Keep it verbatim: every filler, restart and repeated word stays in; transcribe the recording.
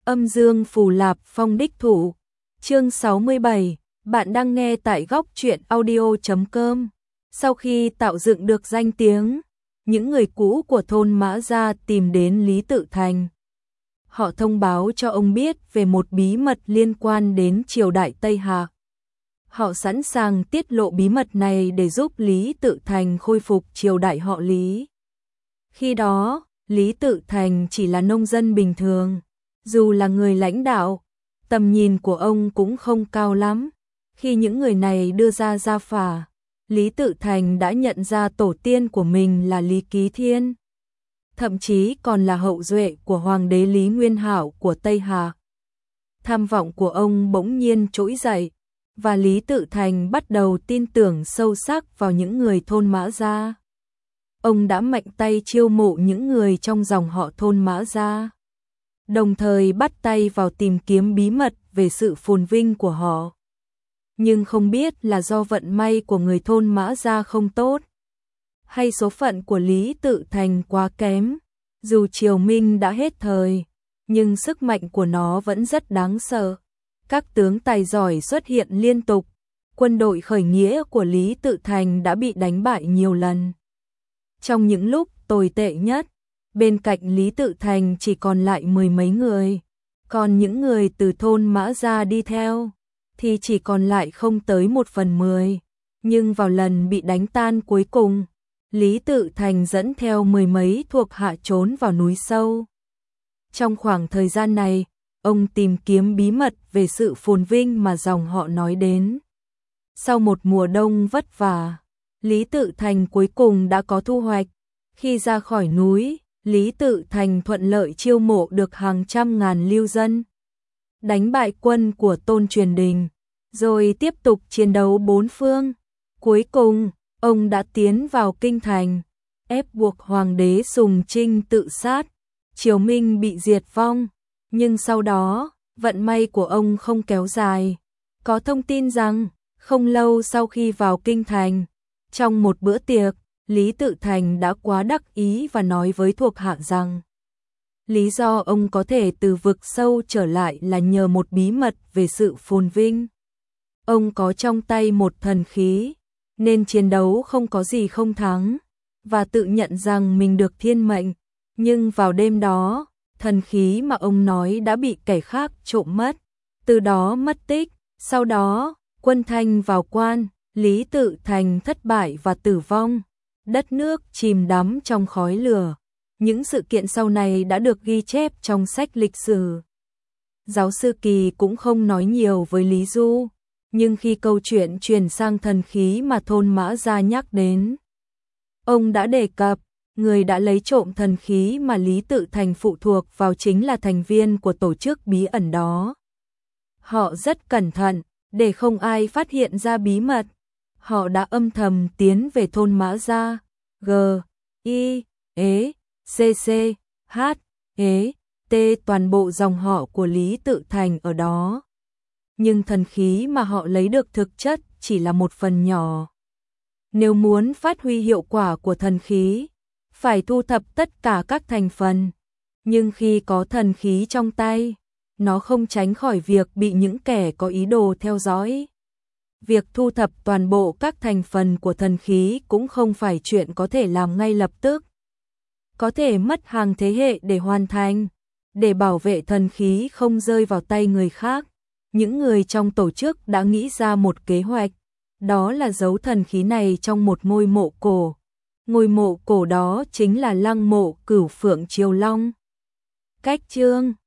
Âm dương phù lạp phong đích thủ. Chương sáu mươi bảy, bạn đang nghe tại góc truyện audio chấm com. Sau khi tạo dựng được danh tiếng, những người cũ của thôn Mã Gia tìm đến Lý Tự Thành. Họ thông báo cho ông biết về một bí mật liên quan đến triều đại Tây Hạ. Họ sẵn sàng tiết lộ bí mật này để giúp Lý Tự Thành khôi phục triều đại họ Lý. Khi đó, Lý Tự Thành chỉ là nông dân bình thường. Dù là người lãnh đạo, tầm nhìn của ông cũng không cao lắm. Khi những người này đưa ra gia phả, Lý Tự Thành đã nhận ra tổ tiên của mình là Lý Ký Thiên, thậm chí còn là hậu duệ của hoàng đế Lý Nguyên Hạo của Tây Hạ. Tham vọng của ông bỗng nhiên trỗi dậy, và Lý Tự Thành bắt đầu tin tưởng sâu sắc vào những người thôn Mã Gia. Ông đã mạnh tay chiêu mộ những người trong dòng họ thôn Mã Gia, đồng thời bắt tay vào tìm kiếm bí mật về sự phồn vinh của họ. Nhưng không biết là do vận may của người thôn Mã Gia không tốt, hay số phận của Lý Tự Thành quá kém. Dù triều minh đã hết thời, nhưng sức mạnh của nó vẫn rất đáng sợ. Các tướng tài giỏi xuất hiện liên tục, quân đội khởi nghĩa của Lý Tự Thành đã bị đánh bại nhiều lần. Trong những lúc tồi tệ nhất, bên cạnh Lý Tự Thành chỉ còn lại mười mấy người, còn những người từ thôn Mã Gia đi theo thì chỉ còn lại không tới một phần mười. Nhưng vào lần bị đánh tan cuối cùng, Lý Tự Thành dẫn theo mười mấy thuộc hạ trốn vào núi sâu. Trong khoảng thời gian này, ông tìm kiếm bí mật về sự phồn vinh mà dòng họ nói đến. Sau một mùa đông vất vả, Lý Tự Thành cuối cùng đã có thu hoạch. Khi ra khỏi núi, Lý Tự Thành thuận lợi chiêu mộ được hàng trăm ngàn lưu dân, đánh bại quân của Tôn Truyền Đình, rồi tiếp tục chiến đấu bốn phương. Cuối cùng, ông đã tiến vào kinh thành, ép buộc hoàng đế Sùng Trinh tự sát, triều minh bị diệt vong. Nhưng sau đó, vận may của ông không kéo dài. Có thông tin rằng, không lâu sau khi vào kinh thành, trong một bữa tiệc, Lý Tự Thành đã quá đắc ý và nói với thuộc hạ rằng lý do ông có thể từ vực sâu trở lại là nhờ một bí mật về sự phồn vinh. Ông có trong tay một thần khí, nên chiến đấu không có gì không thắng, và tự nhận rằng mình được thiên mệnh. Nhưng vào đêm đó, thần khí mà ông nói đã bị kẻ khác trộm mất, từ đó mất tích. Sau đó, quân Thanh vào quan, Lý Tự Thành thất bại và tử vong. Đất nước chìm đắm trong khói lửa. Những sự kiện sau này đã được ghi chép trong sách lịch sử. Giáo sư Kỳ cũng không nói nhiều với Lý Du, nhưng khi câu chuyện chuyển sang thần khí mà thôn Mã Gia nhắc đến, ông đã đề cập người đã lấy trộm thần khí mà Lý Tự Thành phụ thuộc vào chính là thành viên của tổ chức bí ẩn đó. Họ rất cẩn thận để không ai phát hiện ra bí mật. Họ đã âm thầm tiến về thôn Mã Gia, G, I, E, C, C, H, E, T, toàn bộ dòng họ của Lý Tự Thành ở đó. Nhưng thần khí mà họ lấy được thực chất chỉ là một phần nhỏ. Nếu muốn phát huy hiệu quả của thần khí, phải thu thập tất cả các thành phần. Nhưng khi có thần khí trong tay, nó không tránh khỏi việc bị những kẻ có ý đồ theo dõi. Việc thu thập toàn bộ các thành phần của thần khí cũng không phải chuyện có thể làm ngay lập tức. Có thể mất hàng thế hệ để hoàn thành. Để bảo vệ thần khí không rơi vào tay người khác, những người trong tổ chức đã nghĩ ra một kế hoạch. Đó là giấu thần khí này trong một ngôi mộ cổ. Ngôi mộ cổ đó chính là lăng mộ Cửu Phượng Triều Long. Cách chương